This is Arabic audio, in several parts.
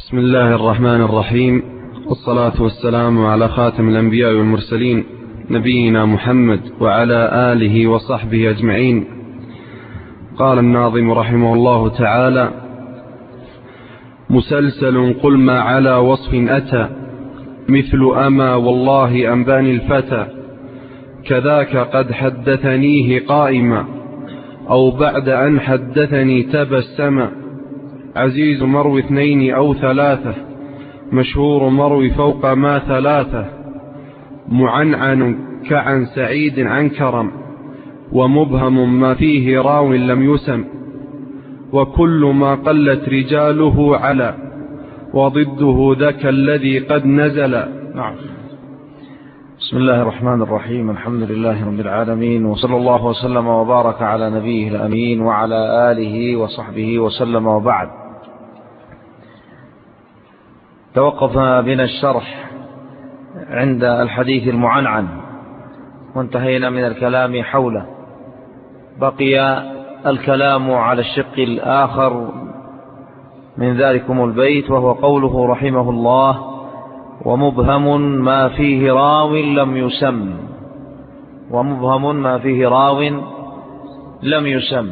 بسم الله الرحمن الرحيم، والصلاة والسلام على خاتم الأنبياء والمرسلين نبينا محمد وعلى آله وصحبه أجمعين. قال الناظم رحمه الله تعالى: مسلسل قل ما على وصف أتى، مثل أما والله أنباني الفتى، كذاك قد حدثنيه قائما، أو بعد أن حدثني تبسما، عزيز مروي 2 أو 3، مشهور مروي فوق ما 3، معنعن كعن سعيد عن كرم، ومبهم ما فيه راو لم يسم، وكل ما قلت رجاله على، وضده ذاك الذي قد نزل. نعم. بسم الله الرحمن الرحيم، الحمد لله رب العالمين، وصلى الله وسلم وبارك على نبيه الأمين وعلى آله وصحبه وسلم، وبعد. توقف بنا الشرح عند الحديث المعنعن، وانتهينا من الكلام حوله. بقي الكلام على الشق الآخر من ذلكم البيت، وهو قوله رحمه الله: ومبهم ما فيه راو لم يسم. ومبهم ما فيه راو لم يسم،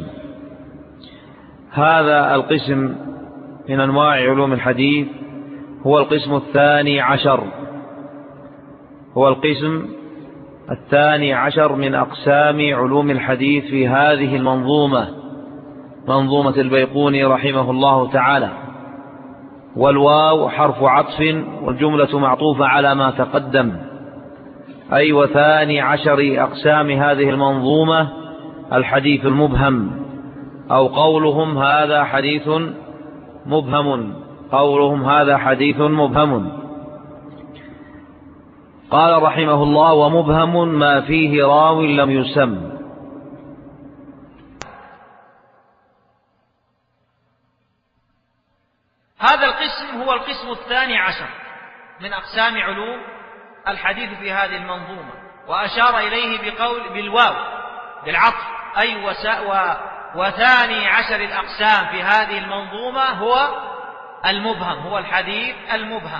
هذا القسم من أنواع علوم الحديث هو القسم 12، هو القسم 12 من أقسام علوم الحديث في هذه المنظومة، منظومة البيقوني رحمه الله تعالى. والواو حرف عطف، والجملة معطوفة على ما تقدم، أي 12 أقسام هذه المنظومة الحديث المبهم، أو قولهم هذا حديث مبهم، قولهم هذا حديث مبهم. قال رحمه الله: ومبهم ما فيه راو لم يسم. هذا القسم هو القسم 12 من أقسام علوم الحديث في هذه المنظومة، وأشار إليه بقول بالواو بالعطف، أي 12 الأقسام في هذه المنظومة هو المبهم، هو الحديث المبهم.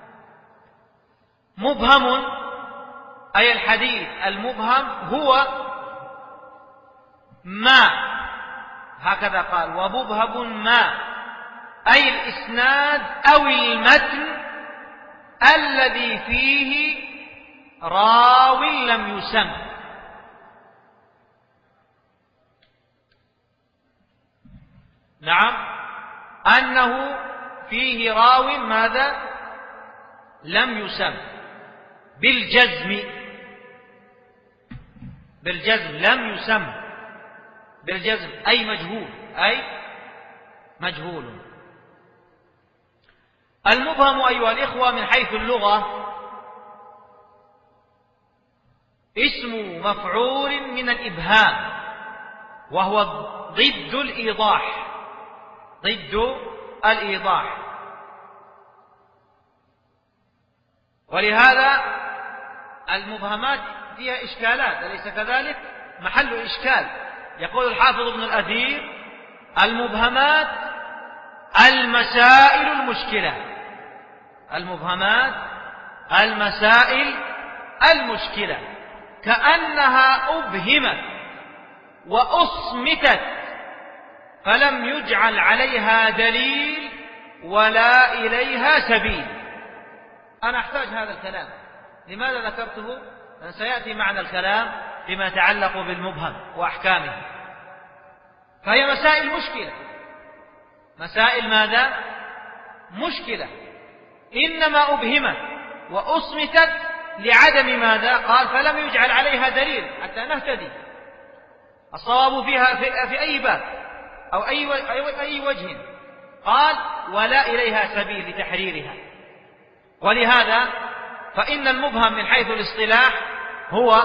مبهم أي الحديث المبهم هو ما، هكذا قال: ومبهم ما، أي الإسناد أو المتن الذي فيه راو لم يسم. نعم، أنه فيه راو ماذا؟ لم يسم، بالجزم، بالجزم لم يسم، بالجزم أي مجهول، أي مجهول. المبهم أيها الإخوة من حيث اللغة اسم مفعول من الإبهام، وهو ضد الإيضاح، ضد الإيضاح. ولهذا المبهمات فيها إشكالات، أليس كذلك؟ محل إشكال. يقول الحافظ ابن الأثير: المبهمات المسائل المشكلة، المبهمات المسائل المشكلة، كأنها أبهمت وأصمتت فلم يجعل عليها دليل ولا إليها سبيل. أنا أحتاج هذا الكلام. لماذا ذكرته؟ لأن سيأتي معنى الكلام فيما يتعلق بالمبهم وأحكامه. فهي مسائل مشكلة، مسائل ماذا؟ مشكلة، إنما أبهمت وأصمتت لعدم ماذا؟ قال: فلم يجعل عليها دليل حتى نهتدي. الصواب فيها في أي باب أو أي وجه؟ قال: ولا إليها سبيل لتحريرها. ولهذا فإن المبهم من حيث الاصطلاح هو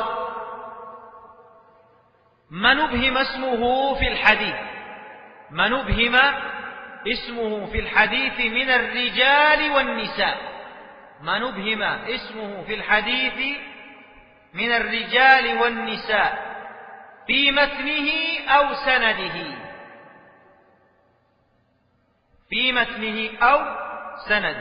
من أبهم اسمه في الحديث، من أبهم اسمه في الحديث من الرجال والنساء، من أبهم اسمه في الحديث من الرجال والنساء في متنه أو سنده، في متنه أو سندي.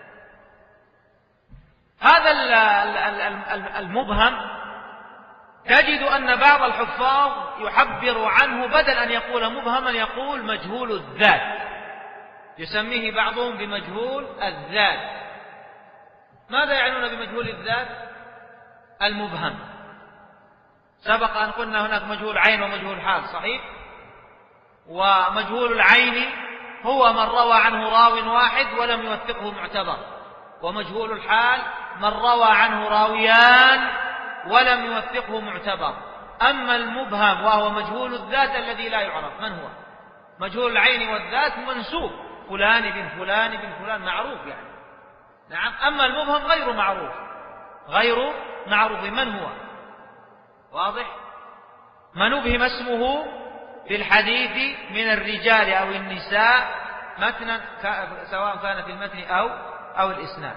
هذا المبهم تجد أن بعض الحفاظ يعبر عنه بدل أن يقول مبهما يقول مجهول الذات، يسميه بعضهم بمجهول الذات. ماذا يعنون بمجهول الذات؟ المبهم. سبق أن قلنا هناك مجهول عين ومجهول حال، صحيح؟ ومجهول العين هو من روى عنه راو واحد ولم يوثقه معتبر، ومجهول الحال من روى عنه راويان ولم يوثقه معتبر. أما المبهم وهو مجهول الذات الذي لا يعرف من هو، مجهول العين والذات منسوب فلان بن فلان بن فلان، معروف يعني. نعم. أما المبهم غير معروف، غير معروف من هو، واضح؟ من أبهم اسمه في الحديث من الرجال أو النساء متنا، سواء كان في المتن أو الإسناد.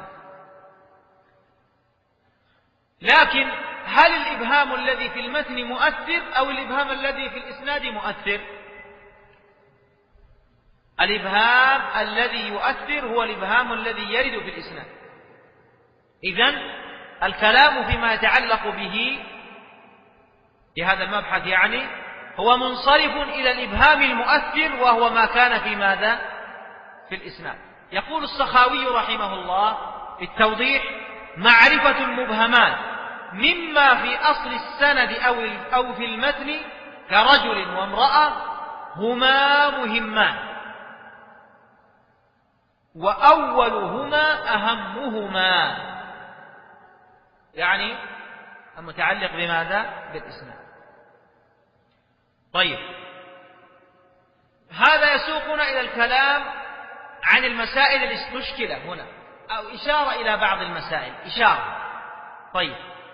لكن هل الإبهام الذي في المتن مؤثر أو الإبهام الذي في الإسناد مؤثر؟ الإبهام الذي يؤثر هو الإبهام الذي يرد في الإسناد. إذن الكلام فيما يتعلق به في هذا المبحث يعني هو منصرف إلى الإبهام المؤثر، وهو ما كان في ماذا؟ في الإسناد. يقول السخاوي رحمه الله في التوضيح: معرفة المبهمات مما في أصل السند أو في المتن كرجل وامرأة هما مهمان، وأولهما أهمهما، يعني المتعلق بماذا؟ بالإسناد. طيب، هذا يسوقنا إلى الكلام عن المسائل المشكلة هنا، أو إشارة إلى بعض المسائل، إشارة. طيب،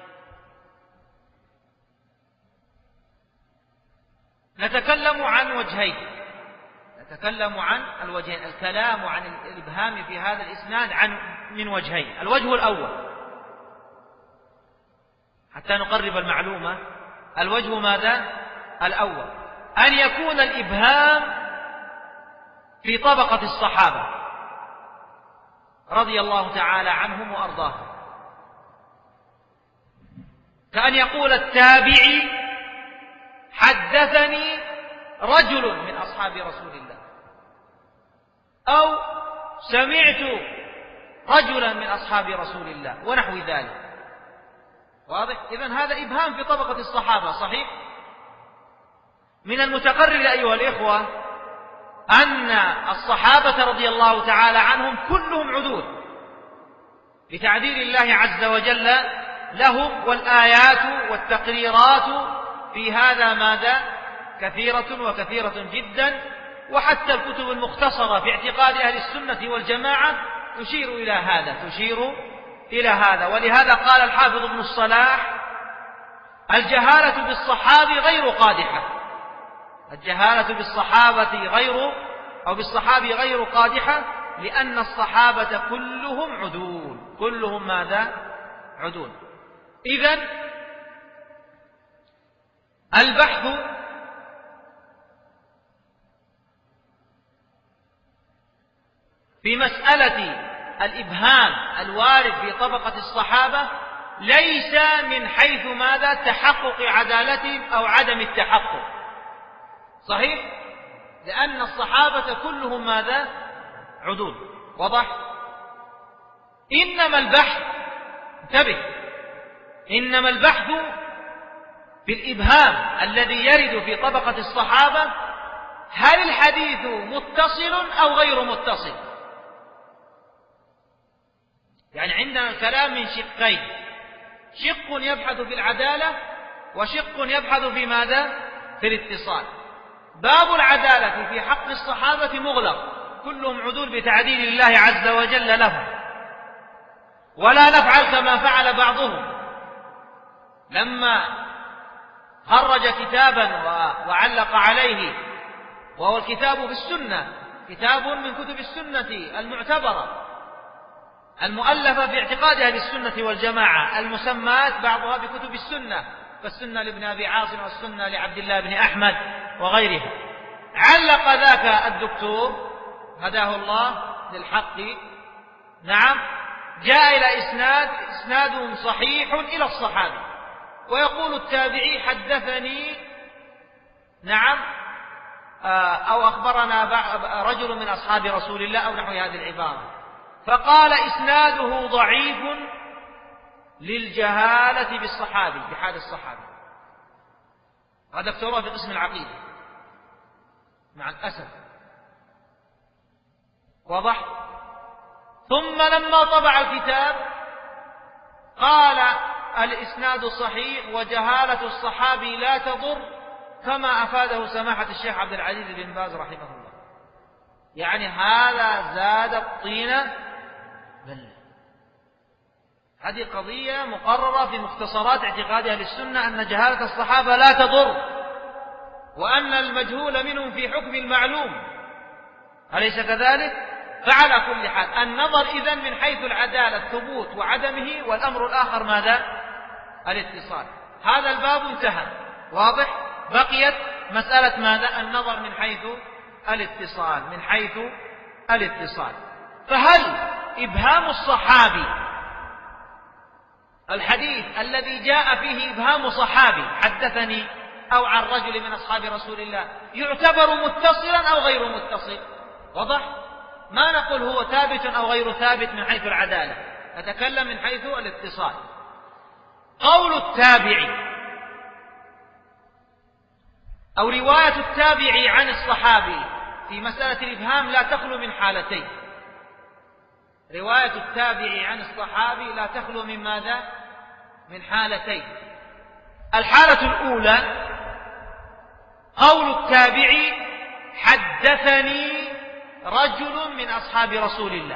نتكلم عن وجهين، نتكلم عن الوجهين. الكلام عن الإبهام في هذا الإسناد من وجهين. الوجه الأول حتى نقرب المعلومة، الوجه ماذا؟ الأول أن يكون الإبهام في طبقة الصحابة رضي الله تعالى عنهم وأرضاهم، كأن يقول التابعي: حدثني رجل من أصحاب رسول الله، أو سمعت رجلا من أصحاب رسول الله، ونحو ذلك. واضح؟ إذن هذا إبهام في طبقة الصحابة، صحيح؟ من المتقرر أيها الإخوة أن الصحابة رضي الله تعالى عنهم كلهم عدول لتعديل الله عز وجل لهم، والآيات والتقريرات في هذا ماذا؟ كثيرة وكثيرة جدا. وحتى الكتب المختصرة في اعتقاد أهل السنة والجماعة تشير إلى هذا، تشير إلى هذا. ولهذا قال الحافظ ابن الصلاح: الجهالة بالصحابة غير قادحة، الجهالة بالصحابة بالصحابة غير قادحة، لأن الصحابة كلهم عدول، كلهم ماذا؟ عدول. إذن البحث في مسألة الإبهام الوارد في طبقة الصحابة ليس من حيث ماذا؟ تحقق عدالتهم أو عدم التحقق، صحيح؟ لأن الصحابة كلهم ماذا؟ عدول. وضح؟ إنما البحث، انتبه، إنما البحث في الإبهام الذي يرد في طبقة الصحابة هل الحديث متصل أو غير متصل. يعني عندنا الكلام من شقين: شق يبحث في العدالة، وشق يبحث في ماذا؟ في الاتصال. باب العدالة في حق الصحابة مغلق، كلهم عدول بتعديل الله عز وجل لهم، ولا نفعل كما فعل بعضهم لما خرج كتابا وعلق عليه، وهو الكتاب بالسنة، كتاب من كتب السنة المعتبرة المؤلفة في اعتقاد أهل السنة والجماعة، المسمات بعضها بكتب السنة، فالسنة لابن أبي عاصم والسنة لعبد الله بن أحمد وغيرها. علق ذاك الدكتور هداه الله للحق نعم جاء إلى إسناد صحيح إلى الصحابي، ويقول التابعي حدثني نعم أو أخبرنا رجل من أصحاب رسول الله أو نحو هذه العبارة، فقال إسناده ضعيف للجهالة بالصحابي بحال الصحابي. هذا افتروه في قسم العقيدة مع الأسف، واضح. ثم لما طبع الكتاب قال الإسناد صحيح وجهالة الصحابي لا تضر، كما أفاده سماحة الشيخ عبد العزيز بن باز رحمه الله. يعني هذا زاد الطين بلة. هذه قضية مقررة في مختصرات اعتقاد أهل السنة أن جهالة الصحابة لا تضر، وأن المجهول منهم في حكم المعلوم، أليس كذلك؟ فعلى كل حال النظر إذن من حيث العدالة الثبوت وعدمه، والأمر الآخر ماذا؟ الاتصال. هذا الباب انتهى، واضح؟ بقيت مسألة ماذا؟ النظر من حيث الاتصال، من حيث الاتصال. فهل إبهام الصحابي الحديث الذي جاء فيه إبهام صحابي حدثني أو عن رجل من أصحاب رسول الله يعتبر متصلا أو غير متصل؟ واضح؟ ما نقول هو ثابت أو غير ثابت من حيث العدالة، نتكلم من حيث الاتصال. قول التابعي أو رواية التابعي عن الصحابي في مسألة الإبهام لا تخلو من حالتين. رواية التابعي عن الصحابي لا تخلو من ماذا؟ من حالتين. الحالة الأولى قول التابعي حدثني رجل من أصحاب رسول الله،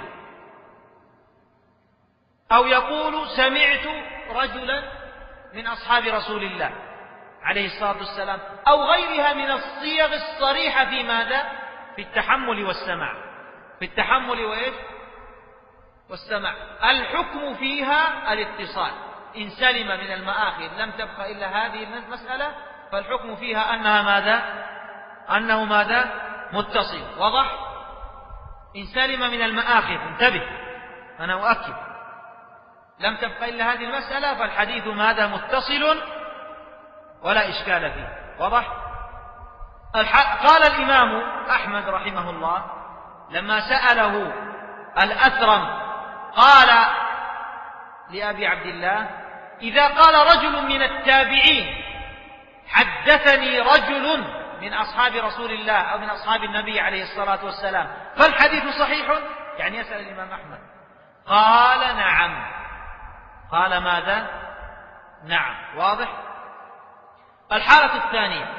أو يقول سمعت رجلا من أصحاب رسول الله عليه الصلاة والسلام، أو غيرها من الصيغ الصريحة في ماذا؟ في التحمل والسماع، في التحمل وإيش؟ والسماع. الحكم فيها الاتصال، إن سلم من المآخذ لم تبق إلا هذه المسألة، فالحكم فيها أنها ماذا؟ أنه ماذا؟ متصل. وضح؟ إن سلم من المآخذ، انتبه أنا أؤكد، لم تبق إلا هذه المسألة، فالحديث ماذا؟ متصل ولا إشكال فيه. وضح؟ قال الإمام أحمد رحمه الله لما سأله الأثرم قال لأبي عبد الله إذا قال رجل من التابعين حدثني رجل من أصحاب رسول الله أو من أصحاب النبي عليه الصلاة والسلام فالحديث صحيح؟ يعني يسأل الإمام أحمد. قال نعم. قال ماذا؟ نعم. واضح؟ الحالة الثانية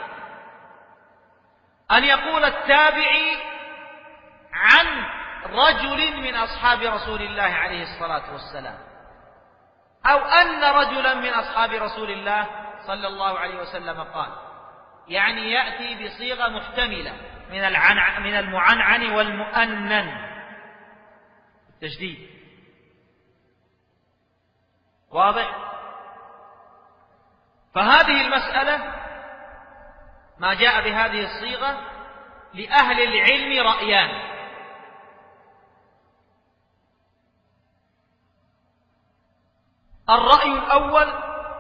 أن يقول التابعي عن رجل من أصحاب رسول الله عليه الصلاة والسلام، أو أن رجلا من أصحاب رسول الله صلى الله عليه وسلم قال، يعني يأتي بصيغة محتملة من المعنعن والمؤنن التشديد. واضح؟ فهذه المسألة ما جاء بهذه الصيغة لأهل العلم رأيان. الرأي الأول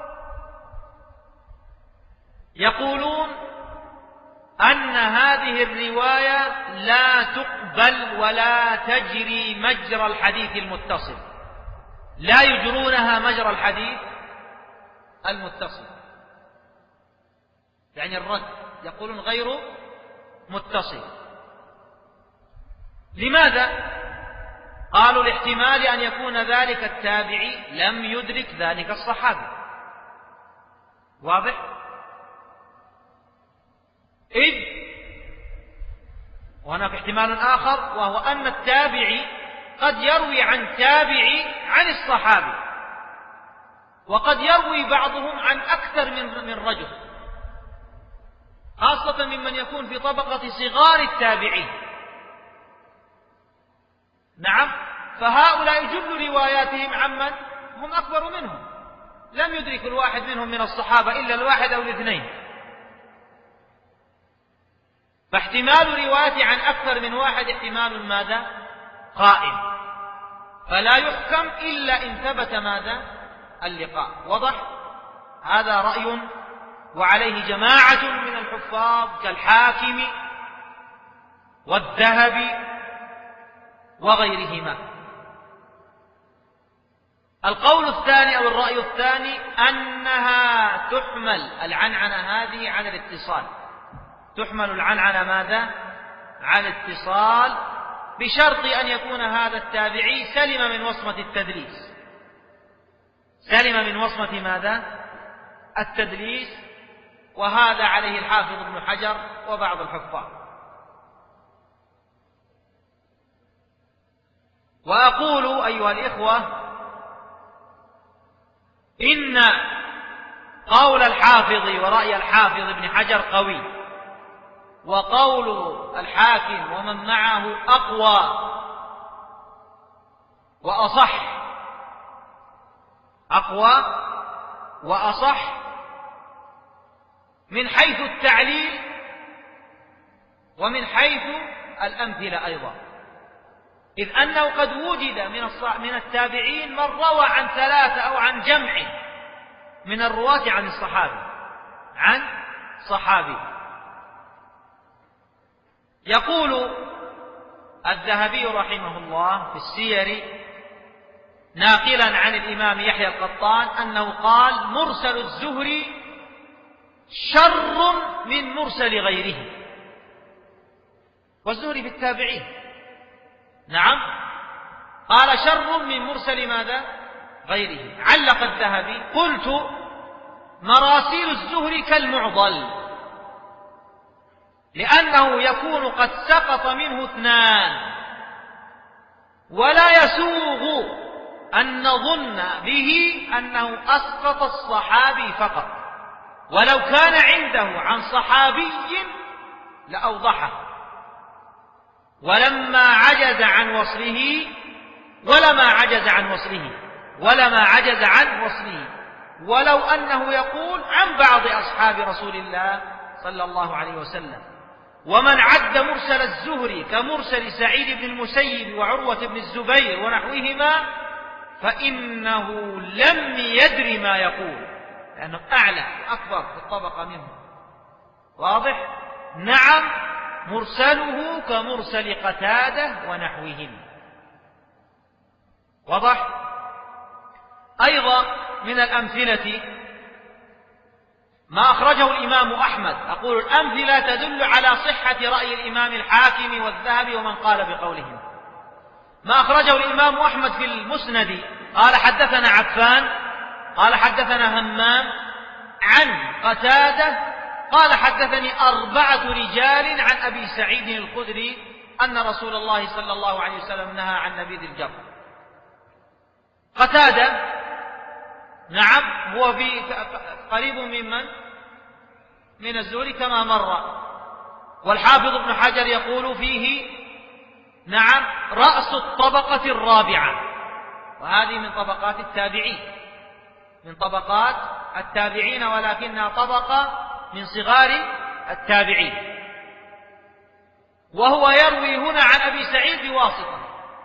يقولون أن هذه الرواية لا تقبل ولا تجري مجرى الحديث المتصل، لا يجرونها مجرى الحديث المتصل، يعني الرد، يقولون غير متصل. لماذا؟ قالوا لاحتمال أن يكون ذلك التابعي لم يدرك ذلك الصحابي. واضح؟ إذ وهناك احتمال آخر، وهو أن التابعي قد يروي عن تابعي عن الصحابي، وقد يروي بعضهم عن أكثر من رجل، خاصة ممن يكون في طبقة صغار التابعين. نعم، فهؤلاء جل رواياتهم عمن هم أكبر منهم، لم يدرك الواحد منهم من الصحابة إلا الواحد أو الاثنين، فاحتمال روايته عن أكثر من واحد احتمال ماذا؟ قائم. فلا يحكم إلا إن ثبت ماذا؟ اللقاء. وضح؟ هذا رأي وعليه جماعة من الحفاظ كالحاكم والذهبي وغيرهما. القول الثاني أو الرأي الثاني أنها تحمل العنعنة هذه على الاتصال. تحمل العنعنة ماذا؟ على الاتصال، بشرط أن يكون هذا التابعي سلم من وصمة التدليس. سلم من وصمة ماذا؟ التدليس. وهذا عليه الحافظ ابن حجر وبعض الحفاظ. وأقول أيها الإخوة إن قول الحافظ ورأي الحافظ ابن حجر قوي، وقول الحاكم ومن معه أقوى وأصح، أقوى وأصح من حيث التعليل ومن حيث الأمثلة أيضا، إذ أنه قد وجد من التابعين من روى عن 3 أو عن جمع من الرواة عن الصحابي، عن صحابي. يقول الذهبي رحمه الله في السير ناقلا عن الإمام يحيى القطان أنه قال: مرسل الزهري شر من مرسل غيره. والزهري في التابعين، نعم، قال شر من مرسل ماذا؟ غيره. علق الذهبي: قلت مراسيل الزهري كالمعضل، لأنه يكون قد سقط منه 2، ولا يسوغ أن نظن به أنه أسقط الصحابي فقط، ولو كان عنده عن صحابي لأوضحه، ولما عجز عن وصله ولو أنه يقول عن بعض أصحاب رسول الله صلى الله عليه وسلم. ومن عد مرسل الزهري كمرسل سعيد بن المسيب وعروة بن الزبير ونحوهما فإنه لم يدر ما يقول، لأنه أعلى وأكبر في الطبقة منه. واضح؟ نعم، مرسله كمرسل قتادة ونحوهم. واضح؟ أيضا من الأمثلة ما أخرجه الإمام أحمد. أقول الأمثلة تدل على صحة رأي الإمام الحاكم والذهبي ومن قال بقولهم. ما أخرجه الإمام أحمد في المسند قال حدثنا عفان قال حدثنا همام عن قتادة قال حدثني 4 رجال عن أبي سعيد الخدري أن رسول الله صلى الله عليه وسلم نهى عن نبيذ الجر. قتادة نعم هو في قريب من الزهري كما مر، والحافظ ابن حجر يقول فيه نعم رأس الطبقة الرابعة، وهذه من طبقات التابعين، من طبقات التابعين، ولكنها طبقة من صغار التابعين. وهو يروي هنا عن أبي سعيد بواسطة.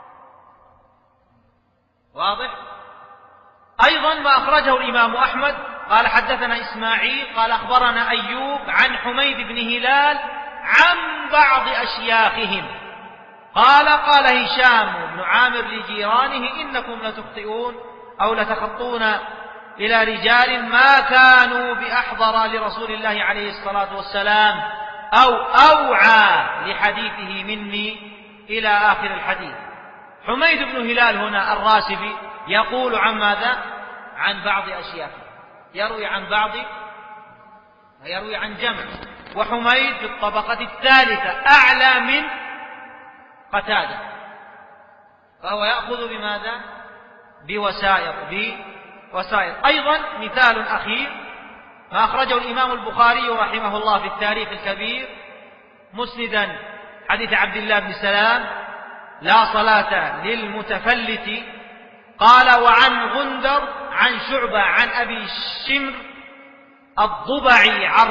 واضح؟ أيضا ما أخرجه الإمام أحمد قال حدثنا إسماعيل قال أخبرنا أيوب عن حميد بن هلال عن بعض أشياخهم قال هشام بن عامر لجيرانه إنكم لتخطئون أو لتخطون إلى رجال ما كانوا بأحضر لرسول الله عليه الصلاة والسلام أو أوعى لحديثه مني إلى آخر الحديث. حميد بن هلال هنا الراسبي يقول عن ماذا؟ عن بعض أشياخه، يروي عن بعض، يروي عن جمع. وحميد في الطبقة الثالثة أعلى من قتادة، فهو يأخذ بماذا؟ بوسائط. أيضا مثال أخير ما أخرجه الإمام البخاري رحمه الله في التاريخ الكبير مسندا حديث عبد الله بن سلام لا صلاة للمتفلت قال وعن غندر عن شعبة عن أبي الشمر الضبعي عن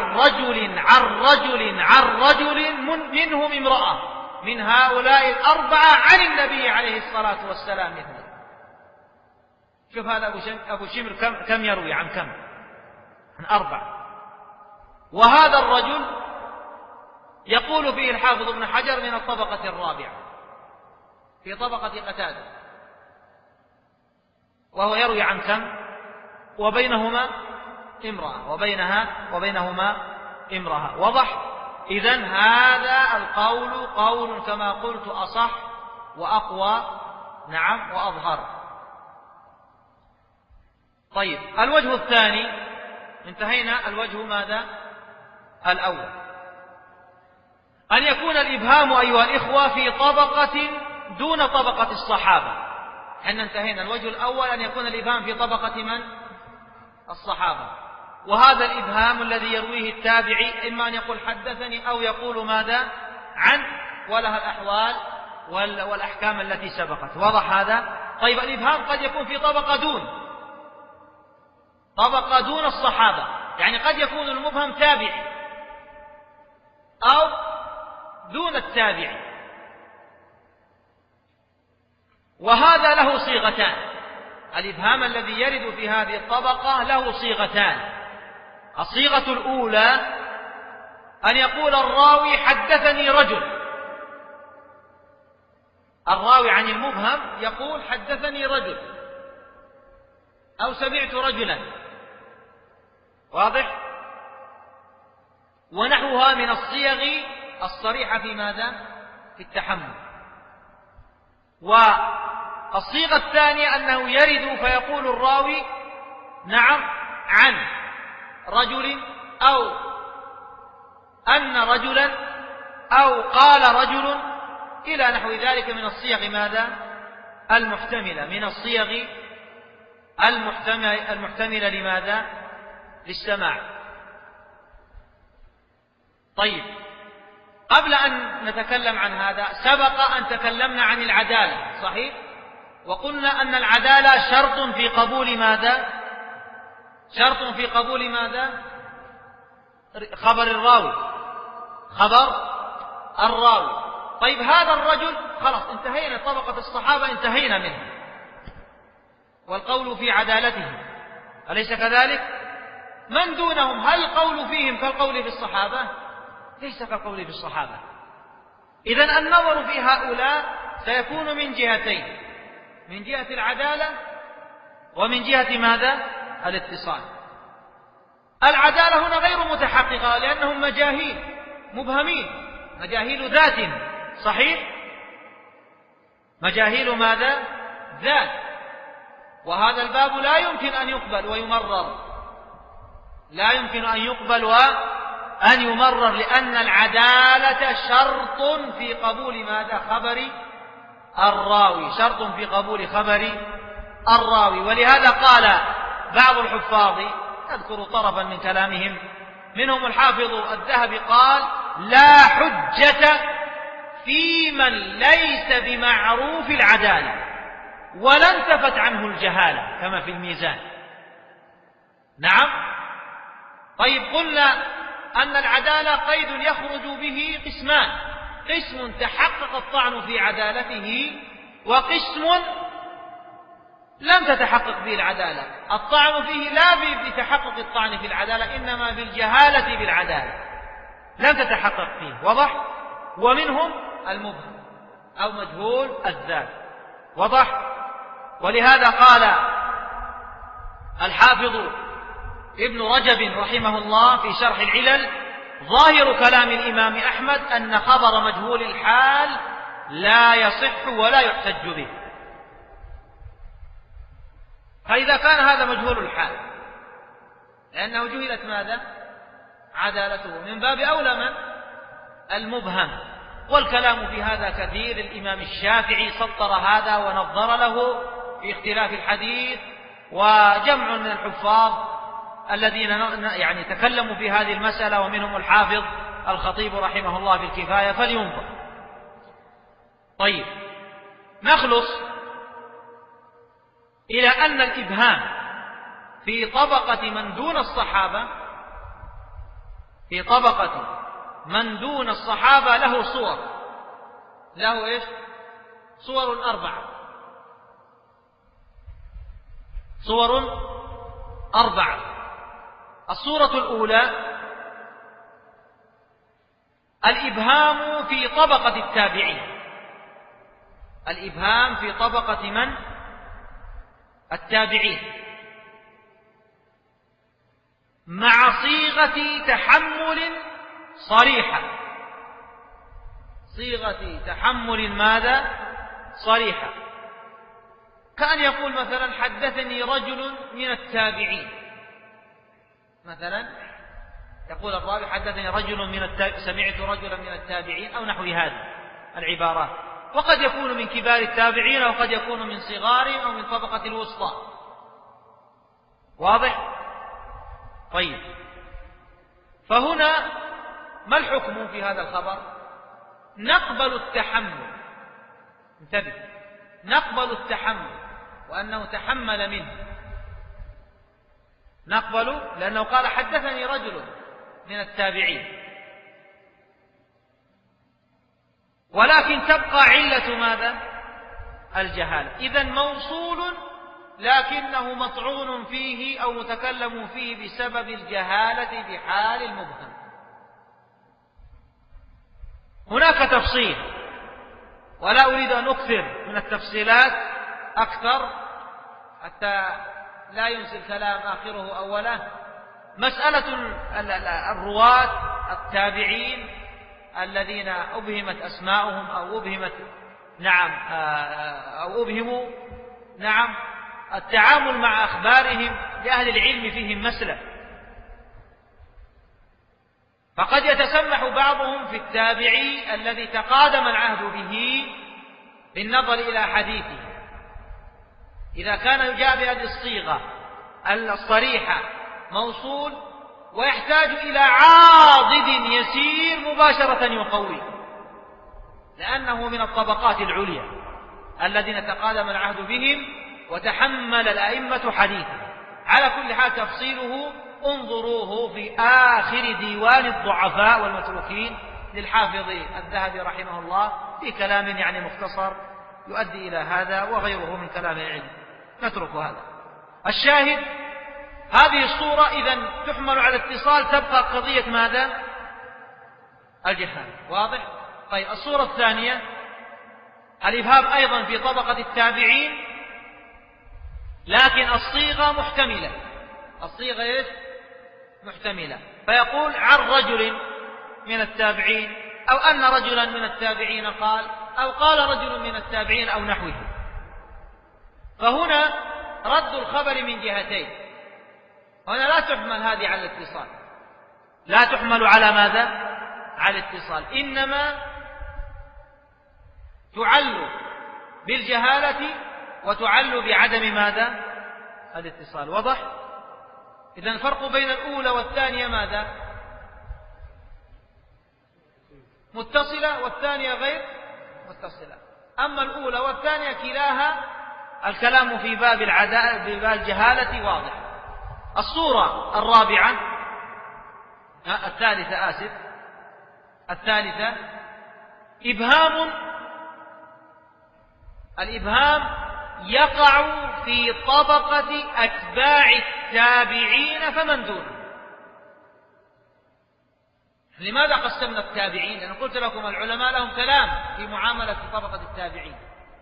رجل منهم امرأة من هؤلاء 4 عن النبي عليه الصلاة والسلام مثله. شوف هذا أبو شمر كم يروي عن كم؟ عن 4. وهذا الرجل يقول فيه الحافظ ابن حجر من الطبقة الرابعة في طبقة قتادة، وهو يروي عن كم؟ وبينهما امرأة، وبينهما امرأة. وضح؟ إذن هذا القول قول كما قلت أصح وأقوى، نعم، وأظهر. طيب، الوجه الثاني، انتهينا الوجه ماذا؟ الأول، أن يكون الإبهام أيها الإخوة في طبقة دون طبقة الصحابة. احنا انتهينا الوجه الأول، أن يكون الإبهام في طبقة من؟ الصحابة. وهذا الإبهام الذي يرويه التابعي إما أن يقول حدثني أو يقول ماذا؟ عن، ولها الأحوال والأحكام التي سبقت. واضح هذا؟ طيب، الإبهام قد يكون في طبقة دون الصحابة، يعني قد يكون المبهم تابعي أو دون التابعي، وهذا له صيغتان. الإبهام الذي يرد في هذه الطبقة له صيغتان. الصيغة الأولى أن يقول الراوي حدثني رجل، الراوي عن المبهم يقول حدثني رجل أو سمعت رجلا. واضح؟ ونحوها من الصيغ الصريحة في ماذا؟ في التحمل. والصيغة الثانية أنه يرد فيقول الراوي نعم عن رجل أو أن رجلا أو قال رجل إلى نحو ذلك من الصيغ ماذا؟ المحتملة، من الصيغ المحتملة لماذا؟ للسماع. طيب، قبل أن نتكلم عن هذا سبق أن تكلمنا عن العدالة، صحيح؟ وقلنا أن العدالة شرط في قبول ماذا؟ شرط في قبول ماذا؟ خبر الراوي. طيب، هذا الرجل خلاص انتهينا، طبقة الصحابة انتهينا منه، والقول في عدالته، أليس كذلك؟ من دونهم هل القول فيهم كالقول في الصحابة؟ ليس كالقول في الصحابة. إذن النظر في هؤلاء سيكون من جهتين، من جهة العدالة ومن جهة ماذا؟ الاتصال. العدالة هنا غير متحققة لأنهم مجاهيل مبهمين، مجاهيل ذات، صحيح؟ مجاهيل ماذا؟ ذات. وهذا الباب لا يمكن أن يقبل ويمرر، لا يمكن أن يقبل وأن يمرر، لأن العدالة شرط في قبول ماذا؟ خبر الراوي، شرط في قبول خبر الراوي. ولهذا قال بعض الحفاظ، أذكر طرفا من كلامهم، منهم الحافظ الذهبي قال: لا حجة في من ليس بمعروف العدالة ولا انتفت عنه الجهالة كما في الميزان. نعم. طيب، قلنا أن العدالة قيد يخرج به قسمان: قسم تحقق الطعن في عدالته، وقسم لم تتحقق به العدالة. الطعن فيه لا بتحقق الطعن في العدالة، إنما بالجهالة بالعدالة، لم تتحقق فيه. وضح؟ ومنهم المبهم أو مجهول الذات. وضح؟ ولهذا قال الحافظ ابن رجب رحمه الله في شرح العلل: ظاهر كلام الإمام أحمد أن خبر مجهول الحال لا يصح ولا يحتج به. فإذا كان هذا مجهول الحال لأنه جهلت ماذا؟ عدالته، من باب أولى من؟ المبهم. والكلام في هذا كثير. الإمام الشافعي سطر هذا ونظر له في اختلاف الحديث، وجمع من الحفاظ الذين يعني تكلموا في هذه المسألة، ومنهم الحافظ الخطيب رحمه الله في الكفاية، فلينظر. طيب، نخلص إلى أن الإبهام في طبقة من دون الصحابة، في طبقة من دون الصحابة له صور، له إيش؟ صور 4. صور 4. الصورة الأولى الإبهام في طبقة التابعين. الإبهام في طبقة من؟ التابعين، مع صيغة تحمل صريحة. صيغة تحمل ماذا؟ صريحة. كأن يقول مثلا حدثني رجل من التابعين، مثلا يقول الراوي حدثني رجل من سمعت رجلا من التابعين أو نحو هذه العبارات. وقد يكون من كبار التابعين أو قد يكون من صغارهم أو من طبقة الوسطى. واضح؟ طيب، فهنا ما الحكم في هذا الخبر؟ نقبل التحمل، انتبه، نقبل التحمل وأنه تحمل منه، نقبل لأنه قال حدثني رجل من التابعين، ولكن تبقى علة ماذا؟ الجهالة. إذن موصول لكنه مطعون فيه أو متكلم فيه بسبب الجهالة في حال المبهم. هناك تفصيل ولا أريد أن أكثر من التفصيلات أكثر حتى لا ينسي الكلام آخره أوله. مسألة الرواة التابعين الذين أبهمت أسماؤهم أو أبهمت أو أبهموا التعامل مع أخبارهم لأهل العلم فيهم مسلك. فقد يتسمح بعضهم في التابعي الذي تقادم العهد به بالنظر إلى حديثه، إذا كان جاء بهذه الصيغة الصريحة موصول ويحتاج إلى عاضد يسير مباشرة يقوي، لأنه من الطبقات العليا الذين تقادم العهد بهم وتحمل الأئمة حديثا. على كل حال تفصيله انظروه في آخر ديوان الضعفاء والمتروكين للحافظ الذهبي رحمه الله في كلام يعني مختصر يؤدي إلى هذا وغيره من كلام العلم. نترك هذا. الشاهد هذه الصورة إذن تحمل على اتصال، تبقى قضية ماذا؟ الجهالة. واضح؟ طيب، الصورة الثانية الإبهام أيضا في طبقة التابعين، لكن الصيغة محتملة. الصيغة إيش؟ محتملة. فيقول عن رجل من التابعين، أو أن رجلا من التابعين قال، أو قال رجل من التابعين أو نحوه. فهنا رد الخبر من جهتين. هنا لا تحمل هذه على الاتصال، لا تحمل على ماذا؟ على الاتصال، إنما تعل بالجهالة وتعل بعدم ماذا؟ الاتصال. واضح؟ إذن الفرق بين الأولى والثانية ماذا؟ متصلة والثانية غير متصلة. أما الأولى والثانية كلاها الكلام في باب الجهالة واضح. الصورة الرابعة الثالثة إبهام. الإبهام يقع في طبقة أتباع التابعين فمن دونه. لماذا قسمنا التابعين؟ لأن قلت لكم العلماء لهم كلام في معاملة طبقة التابعين.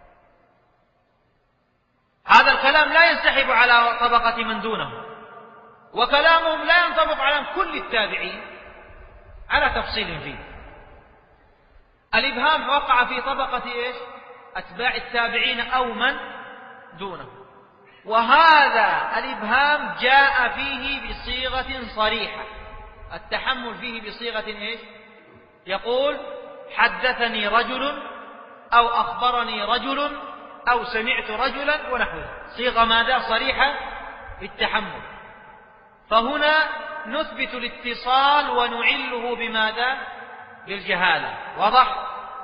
هذا الكلام لا ينسحب على طبقة من دونه، وكلامهم لا ينطبق على كل التابعين على تفصيل فيه. الإبهام وقع في طبقة إيش؟ أتباع التابعين أو من دونه، وهذا الإبهام جاء فيه بصيغة صريحة، التحمل فيه بصيغة إيش؟ يقول حدثني رجل أو أخبرني رجل أو سمعت رجلا ونحوه، صيغة ماذا؟ صريحة بالتحمل. فهنا نثبت الاتصال ونعله بماذا؟ بالجهالة. واضح؟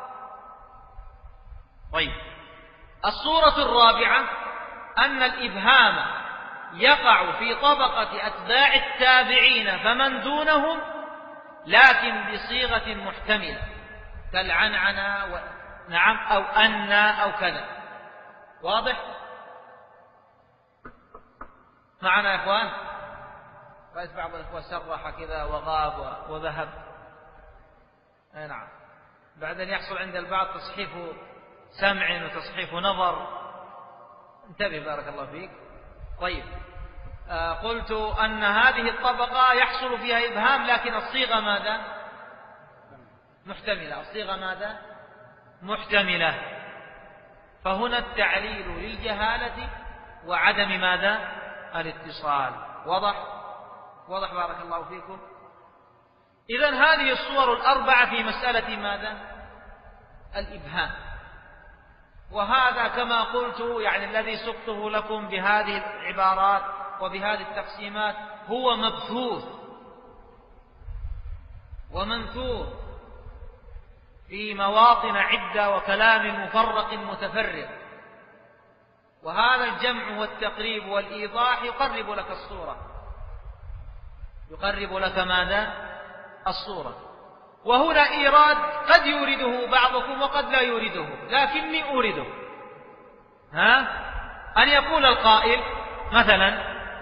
طيب، الصورة الرابعة أن الإبهام يقع في طبقة أتباع التابعين فمن دونهم، لكن بصيغة محتملة كالعنعنة نعم أو أن أو كذا. واضح؟ معنا يا إخوان؟ رأيت بعض الإخوة سرح كذا وغاب وذهب. نعم، بعدين يحصل عند البعض تصحيف سمع وتصحيف نظر. انتبه بارك الله فيك. طيب، قلت أن هذه الطبقة يحصل فيها إبهام، لكن الصيغة ماذا؟ محتملة. الصيغة ماذا؟ محتملة. فهنا التعليل للجهالة وعدم ماذا؟ الاتصال. واضح بارك الله فيكم. إذن هذه الصور الأربعة في مسألة ماذا؟ الإبهام. وهذا كما قلت يعني الذي سقته لكم بهذه العبارات وبهذه التقسيمات هو مبثوث ومنثور في مواطن عدة وكلام مفرق متفرق. وهذا الجمع والتقريب والإيضاح يقرب لك الصورة، يقرب لك ماذا؟ الصورة. وهنا إيراد قد يورده بعضكم وقد لا يورده، لكني أورده. أن يقول القائل مثلا: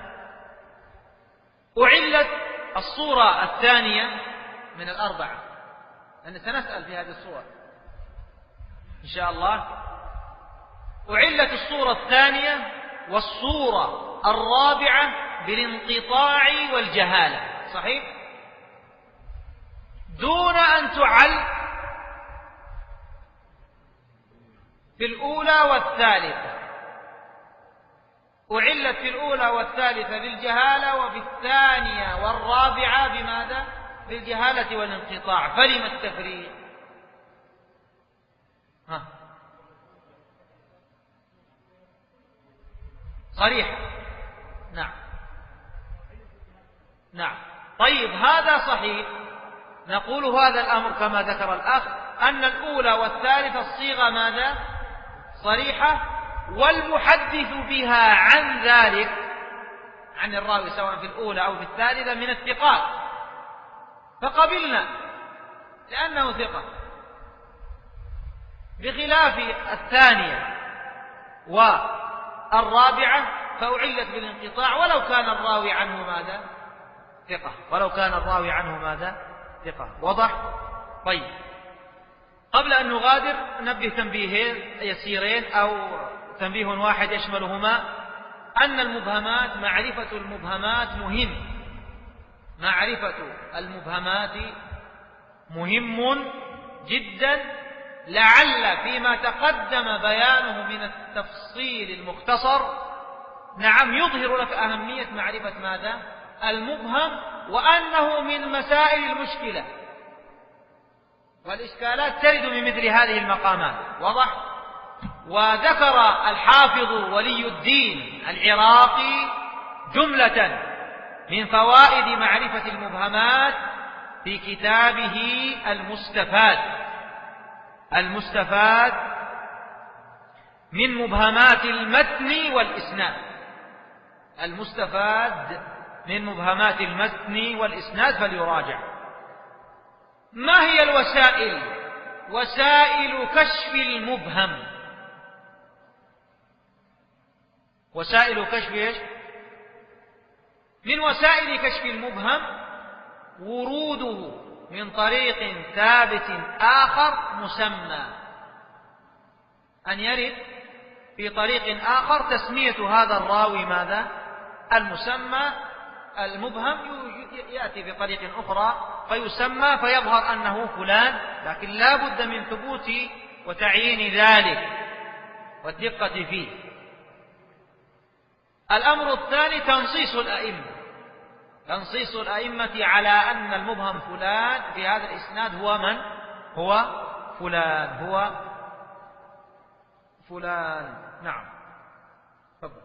أعلت الصورة الثانية من الأربعة، لأن سنسأل في هذه الصور إن شاء الله. أعلت الصورة الثانية والصورة الرابعة بالانقطاع والجهالة، صحيح؟ دون أن تعل في الأولى والثالثة. أعلت في الأولى والثالثة بالجهالة، وفي الثانية والرابعة بماذا؟ بالجهالة والانقطاع. فلما التفريق؟ صريحة. نعم. طيب، هذا صحيح. نقول هذا الأمر كما ذكر الأخ، أن الأولى والثالثة الصيغة ماذا؟ صريحة، والمحدث بها عن ذلك عن الراوي سواء في الأولى أو في الثالثة من الثقات، فقبلنا لأنه ثقة، بخلاف الثانية والرابعة فأعلت بالانقطاع ولو كان الراوي عنه ماذا؟ ثقة. وضح؟ طيب، قبل أن نغادر نبه تنبيهين يسيرين أو تنبيه واحد يشملهما، أن المبهمات معرفة المبهمات مهم جدا، لعل فيما تقدم بيانه من التفصيل المختصر يظهر لك أهمية معرفة ماذا؟ المبهم، وأنه من مسائل المشكلة والإشكالات ترد من مثل هذه المقامات. واضح؟ وذكر الحافظ ولي الدين العراقي جملة من فوائد معرفة المبهمات في كتابه المستفاد من مبهمات المتن والإسناد، فليراجع. ما هي الوسائل؟ وسائل كشف المبهم. وسائل كشف ايش؟ من وسائل كشف المبهم وروده من طريق ثابت آخر مسمى، أن يرد في طريق آخر تسمية هذا الراوي ماذا؟ المسمى. المبهم يأتي بطريق أخرى فيسمى فيظهر أنه فلان، لكن لا بد من ثبوت وتعيين ذلك والدقة فيه. الأمر الثاني تنصيص الأئمة على أن المبهم فلان في هذا الإسناد هو من؟ هو فلان. نعم، تفضل.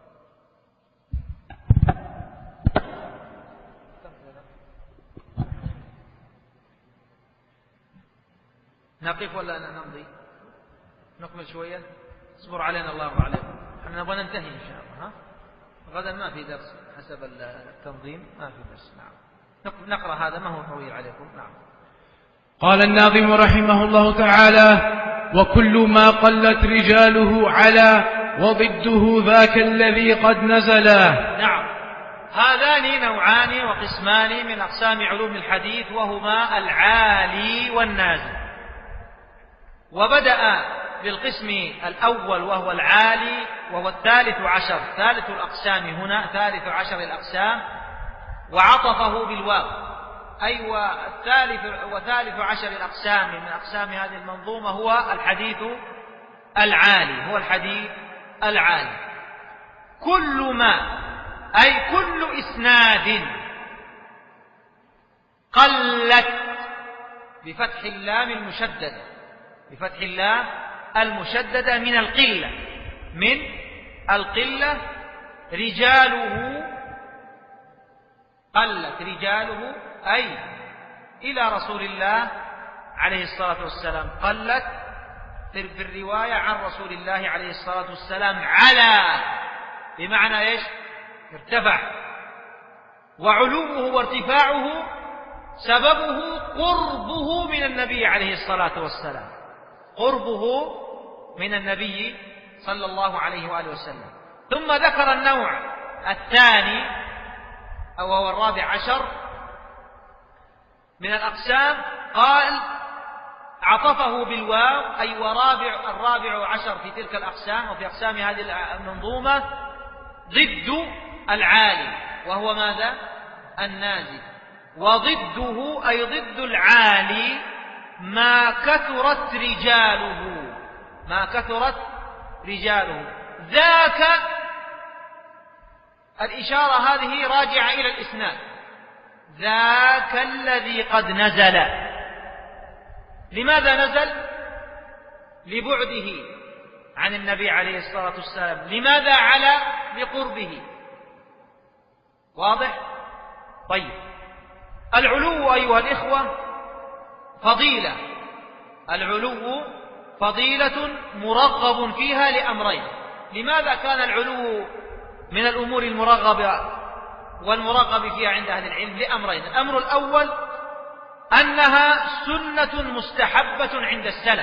نقف ولا نمضي؟ نكمل شوية، اصبر علينا الله يرضى عليكم، احنا نبغى ننتهي إن شاء الله. غدا ما في درس حسب التنظيم، ما في درس. نعم، نقرأ هذا ما هو طويل عليكم. نعم. قال الناظم رحمه الله تعالى: وكل ما قلت رجاله على وضده ذاك الذي قد نزلا. نعم، هذان نوعان وقسمان من أقسام علوم الحديث، وهما العالي والنازل. وبدأ بالقسم الأول وهو العالي، وهو الثالث عشر، ثالث الأقسام هنا، ثالث عشر الأقسام، وعطفه بالواو، أي وثالث عشر الأقسام من أقسام هذه المنظومة هو الحديث العالي، هو الحديث العالي. كل ما، أي كل إسناد قلت، بفتح اللام المشددة، بفتح اللام المشددة، من القلة، من القلة، رجاله، قلت رجاله أي إلى رسول الله عليه الصلاة والسلام، قلت في الرواية عن رسول الله عليه الصلاة والسلام، على بمعنى إيش؟ ارتفع. وعلوه وارتفاعه سببه قربه من النبي عليه الصلاة والسلام، قربه من النبي صلى الله عليه وآله وسلم. ثم ذكر النوع الثاني أو هو الرابع عشر من الأقسام، قال عطفه بالواو، أي الرابع عشر في تلك الأقسام وفي أقسام هذه المنظومة ضد العالي، وهو ماذا؟ النازل. وضده أي ضد العالي ما كثرت رجاله، ما كثرت رجاله. ذاك الإشارة هذه راجعة إلى الإسناد، ذاك الذي قد نزل. لماذا نزل؟ لبعده عن النبي عليه الصلاة والسلام. لماذا على؟ لقربه. واضح؟ طيب، العلو أيها الإخوة فضيلة، العلو فضيلة مرغب فيها لأمرين. لماذا كان العلو من الأمور المرغبة والمرغب فيها عند أهل العلم؟ لأمرين. الأمر الأول أنها سنة مستحبة عند السلف،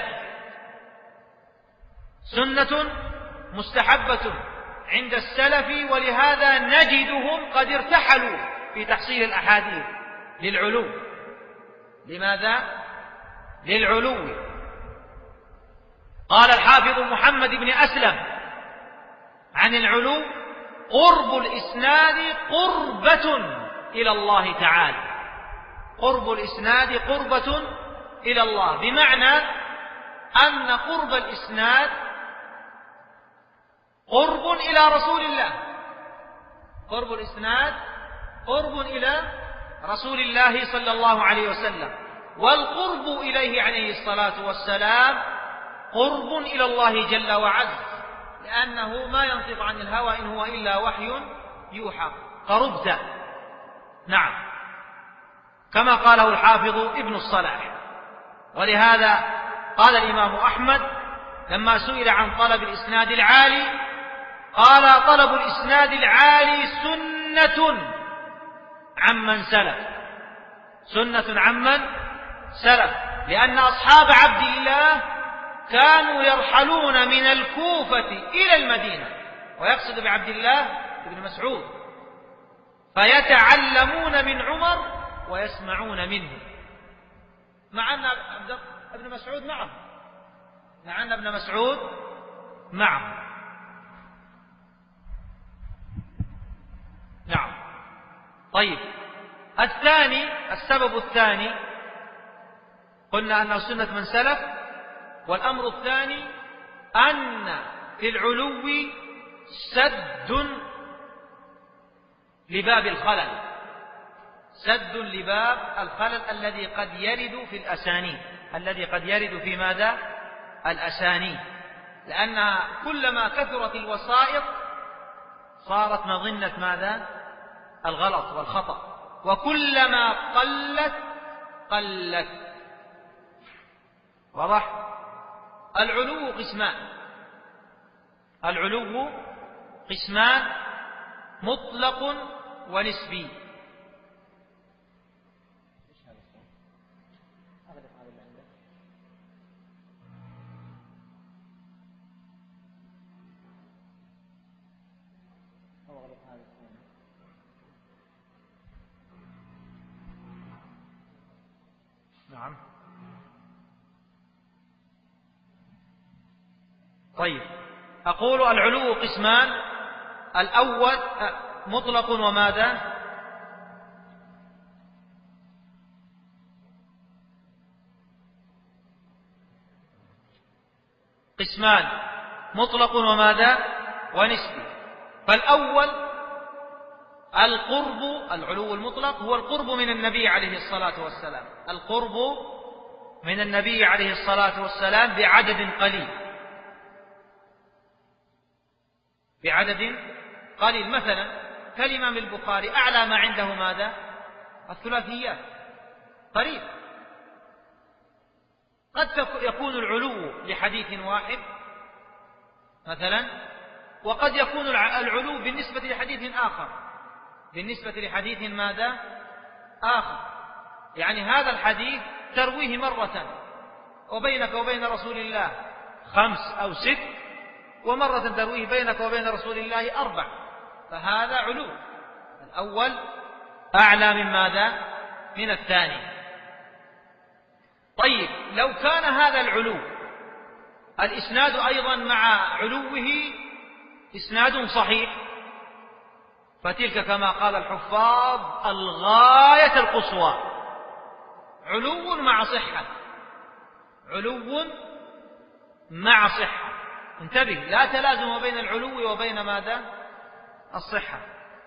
سنة مستحبة عند السلف، ولهذا نجدهم قد ارتحلوا في تحصيل الأحاديث للعلو. لماذا؟ للعلو. قال الحافظ محمد بن أسلم عن العلو: قرب الإسناد قربة إلى الله تعالى، قرب الإسناد قربة إلى الله، بمعنى أن قرب الإسناد قرب إلى رسول الله، قرب الإسناد قرب إلى رسول الله صلى الله عليه وسلم، والقرب إليه عليه الصلاة والسلام قرب إلى الله جل وعز، لأنه ما ينطق عن الهوى إن هو إلا وحي يوحى. قربت، نعم، كما قاله الحافظ ابن الصلاح. ولهذا قال الإمام أحمد لما سئل عن طلب الإسناد العالي قال: طلب الإسناد العالي سنة عمن سلف، سنة عمن سلف، لأن أصحاب عبد الله كانوا يرحلون من الكوفة إلى المدينة، ويقصد بعبد الله ابن مسعود، فيتعلمون من عمر ويسمعون منه، مع أن ابن مسعود معه، مع أن ابن مسعود معه. نعم. طيب، الثاني، السبب الثاني قلنا أنه سنة من سلف، والأمر الثاني أن في العلو سد لباب الخلل، سد لباب الخلل الذي قد يرد في الأسانيد، الذي قد يرد في ماذا؟ الأسانيد، لأن كلما كثرت الوسائط صارت مظنة ماذا؟ الغلط والخطأ، وكلما قلت قلت. واضح؟ العلو قسمان، العلو قسمان مطلق ونسبي. نعم. طيب، أقول العلو قسمان: الأول مطلق وماذا؟ قسمان: مطلق وماذا؟ ونسبي. فالأول القرب، العلو المطلق هو القرب من النبي عليه الصلاة والسلام، القرب من النبي عليه الصلاة والسلام بعدد قليل، بعدد قليل. مثلا كالإمام البخاري أعلى ما عنده ماذا؟ الثلاثيات، قريب. قد يكون العلو لحديث واحد مثلا، وقد يكون العلو بالنسبة لحديث آخر، بالنسبة لحديث ماذا؟ آخر. يعني هذا الحديث ترويه مرة وبينك وبين رسول الله 5 أو 6، ومرة ترويه بينك وبين رسول الله 4، فهذا علو. الأول أعلى من ماذا؟ من الثاني. طيب، لو كان هذا العلو الإسناد أيضا مع علوه إسناد صحيح، فتلك كما قال الحفاظ الغاية القصوى، علو مع صحة، علو مع صحة. انتبه، لا تلازم بين العلو وبين ماذا؟ الصحة،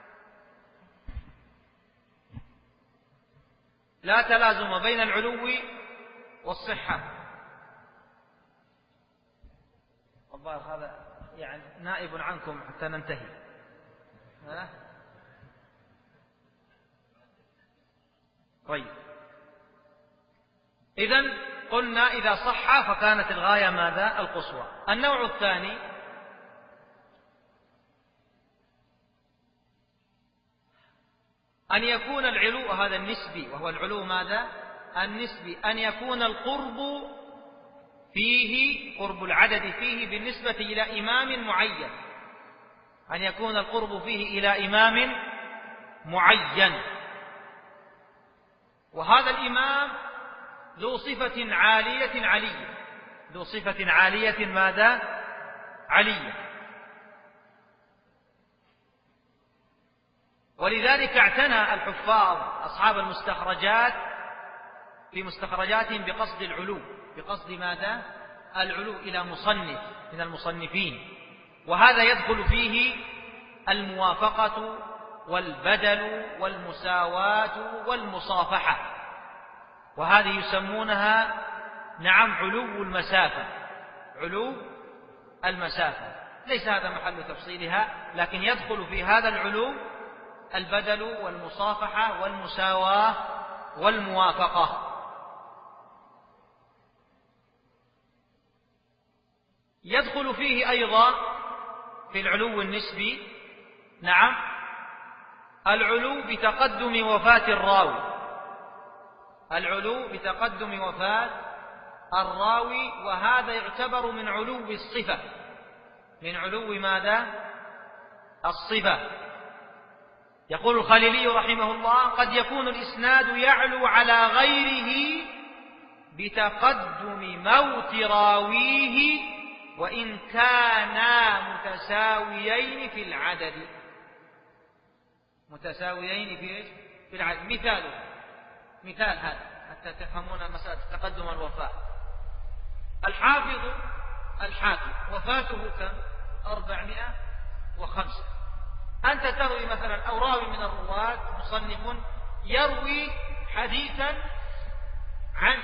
لا تلازم بين العلو والصحة. الظاهر هذا يعني نائب عنكم حتى ننتهي. طيب، إذن قلنا إذا صح فكانت الغاية ماذا؟ القصوى. النوع الثاني أن يكون العلو هذا النسبي، وهو العلو ماذا؟ النسبي، أن يكون القرب فيه، قرب العدد فيه بالنسبة إلى إمام معين، أن يكون القرب فيه إلى إمام معين، وهذا الإمام ذو صفة عالية علية، ذو صفة عالية ماذا؟ علية. ولذلك اعتنى الحفاظ أصحاب المستخرجات في مستخرجاتهم بقصد العلو، بقصد ماذا؟ العلو إلى مصنف من المصنفين، وهذا يدخل فيه الموافقة والبدل والمساواة والمصافحة، وهذه يسمونها نعم علو المسافة، علو المسافة. ليس هذا محل تفصيلها، لكن يدخل في هذا العلو البدل والمصافحة والمساواة والموافقة. يدخل فيه أيضا في العلو النسبي نعم العلو بتقدم وفاة الراوي، العلو بتقدم وفاة الراوي، وهذا يعتبر من علو الصفة، من علو ماذا؟ الصفة. يقول الخليلي رحمه الله: قد يكون الإسناد يعلو على غيره بتقدم موت راويه وإن كانا متساويين في العدد، متساويين في العدد. مثال هذا حتى تفهمون مسألة تقدم الوفاة. الحافظ الحاكم وفاته كم؟ 405. أنت تروي مثلا أو راوي من الرواة مصنف يروي حديثا عن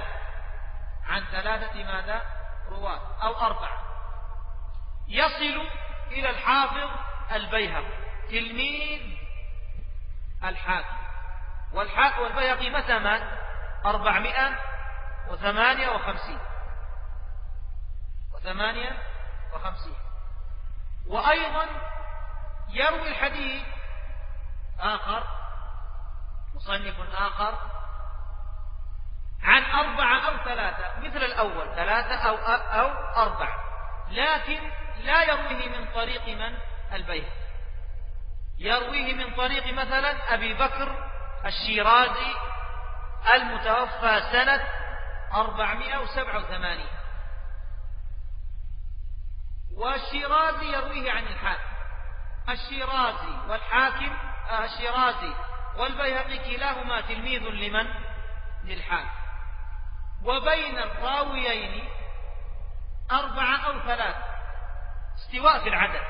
ثلاثة ماذا؟ رواة أو 4، يصل إلى الحافظ البيهقي تلميذ الحاكم، والبيهقي متى مات؟ 458. وأيضا يروي الحديث آخر مصنف آخر عن 4 أو 3 مثل الأول، 3 أو 4، لكن لا يرويه من طريق من؟ البيهقي، يرويه من طريق مثلا أبي بكر الشيرازي المتوفى سنة 487. والشيرازي يرويه عن الحاكم. الشيرازي والحاكم الشيرازي والبيهقي كلاهما تلميذ لمن؟ للحاكم. وبين الراويين 4 أو 3 استواء في العدد،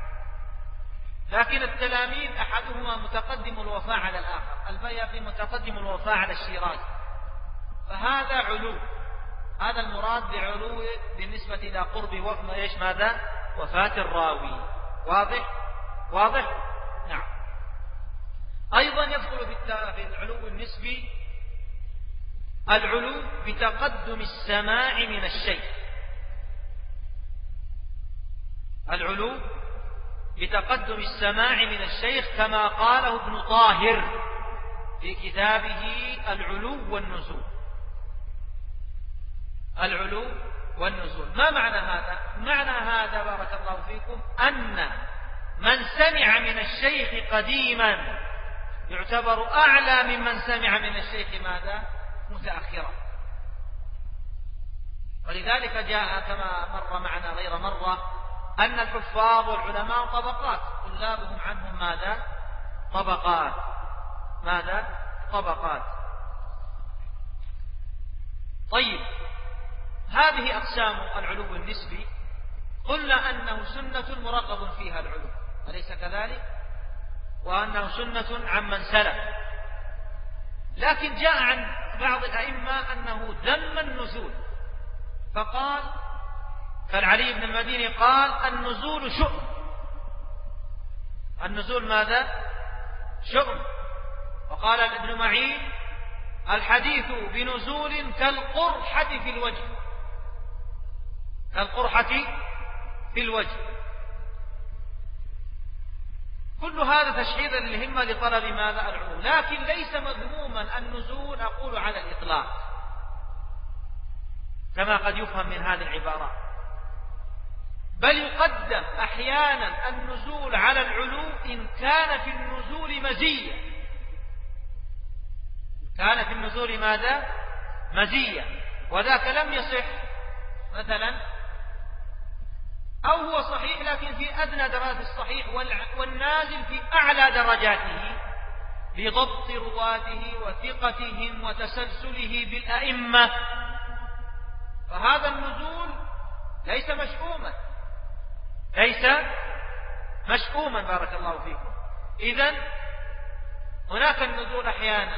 لكن التلاميذ أحدهما متقدم الوفاء على الآخر، البيهقي متقدم الوفاء على الشيرازي، فهذا علو، هذا المراد بعلو بالنسبة إلى قرب ماذا؟ وفاة الراوي. واضح؟ نعم. أيضا يدخل في العلو النسبي العلو بتقدم السماع من الشيخ، العلو بتقدم السماع من الشيخ كما قاله ابن طاهر في كتابه العلو والنزول. العلو والنزول، ما معنى هذا؟ معنى هذا بارك الله فيكم أن من سمع من الشيخ قديما يعتبر أعلى ممن سمع من الشيخ ماذا؟ متأخرا. ولذلك جاء كما مر معنا غير مرة أن الحفاظ والعلماء طبقات، طلابهم عنهم ماذا؟ طبقات. طيب، هذه أقسام العلو النسبي. قلنا أنه سنة مرغب فيها العلو، أليس كذلك؟ وأنه سنة عمن سلف. لكن جاء عن بعض الأئمة أنه ذم النزول، فقال كالعلي بن المديني قال النزول شؤم. النزول ماذا؟ شؤم. وقال ابن معين الحديث بنزول كالقرحة في الوجه، كالقرحة في الوجه. كل هذا تشحيذا للهمة لطلب ماذا؟ العلو. لكن ليس مذموما النزول أقول على الإطلاق كما قد يفهم من هذه العبارات، بل يقدم أحيانا النزول على العلو إن كان في النزول مزية، كان في النزول ماذا؟ مزية، وذاك لم يصح مثلا، أو هو صحيح لكن في أدنى درجات الصحيح والنازل في أعلى درجاته لضبط رواته وثقتهم وتسلسله بالأئمة، فهذا النزول ليس مشؤوما، ليس مشؤوما بارك الله فيكم. إذن هناك النزول أحيانا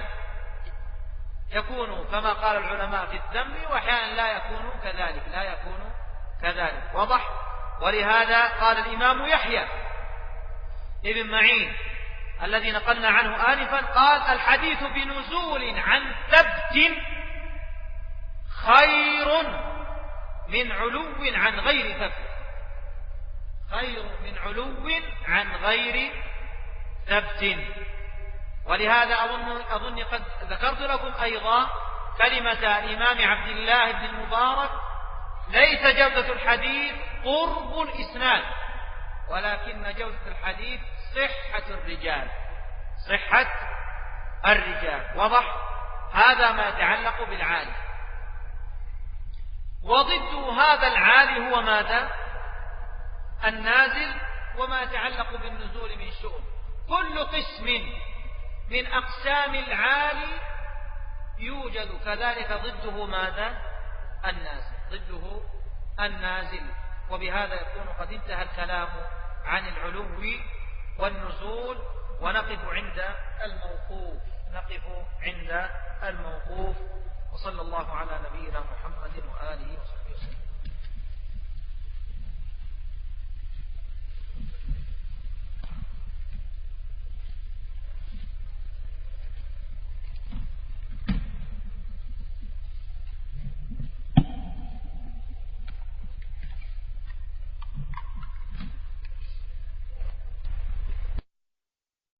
يكون كما قال العلماء في الذم، وأحيانا لا يكون كذلك، لا يكون كذلك. واضح؟ ولهذا قال الإمام يحيى ابن معين الذي نقلنا عنه آنفا قال الحديث بنزول عن ثبت خير من علو عن غير ثبت، خير من علو عن غير ثبت. ولهذا أظن قد ذكرت لكم أيضا كلمة الإمام عبد الله بن المبارك ليس جودة الحديث قرب الإسناد، ولكن جودة الحديث صحة الرجال، صحة الرجال. واضح؟ هذا ما يتعلق بالعالي. وضد هذا العالي هو ماذا؟ النازل، وما يتعلق بالنزول من شؤم. كل قسم من أقسام العالي يوجد كذلك ضده ماذا؟ النازل، ضده النازل. وبهذا يكون قد انتهى الكلام عن العلو والنزول، ونقف عند الموقوف، نقف عند الموقوف. وصلى الله على نبينا محمد وآله وصحبه.